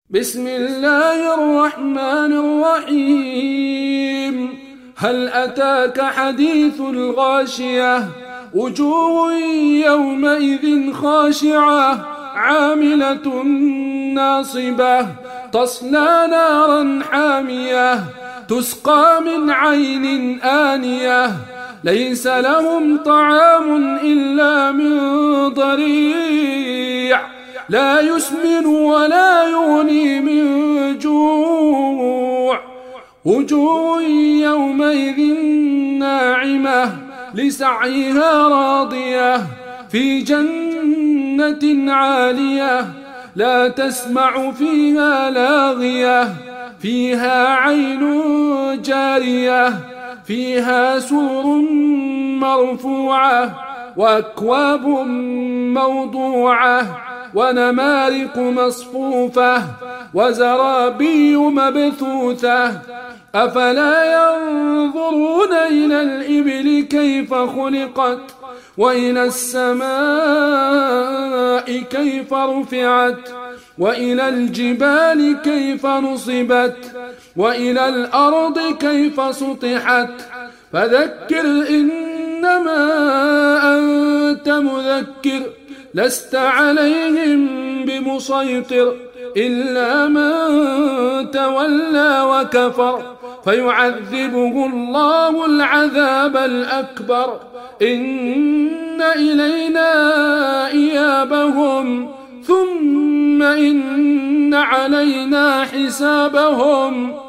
بسم الله الرحمن الرحيم. هل أتاك حديث الغاشية؟ وجوه يومئذ خاشعة عاملة ناصبة تصلى نارا حامية تسقى من عين آنية ليس لهم طعام إلا من ضريع لا يسمن ولا يغني من جوع. وجوه يومئذ ناعمة لسعيها راضية في جنة عالية لا تسمع فيها لاغية فيها عين جارية فيها سور مرفوعة وأكواب موضوعة ونمارق مصفوفة وزرابي مبثوثة. أفلا ينظرون إلى الإبل كيف خلقت وإلى السماء كيف رفعت وإلى الجبال كيف نصبت وإلى الأرض كيف سطحت. فذكر إنما أنت مذكر لست عليهم بمسيطر إلا من تولى وكفر فيعذبه الله العذاب الأكبر. إن إلينا إيابهم ثم إن علينا حسابهم.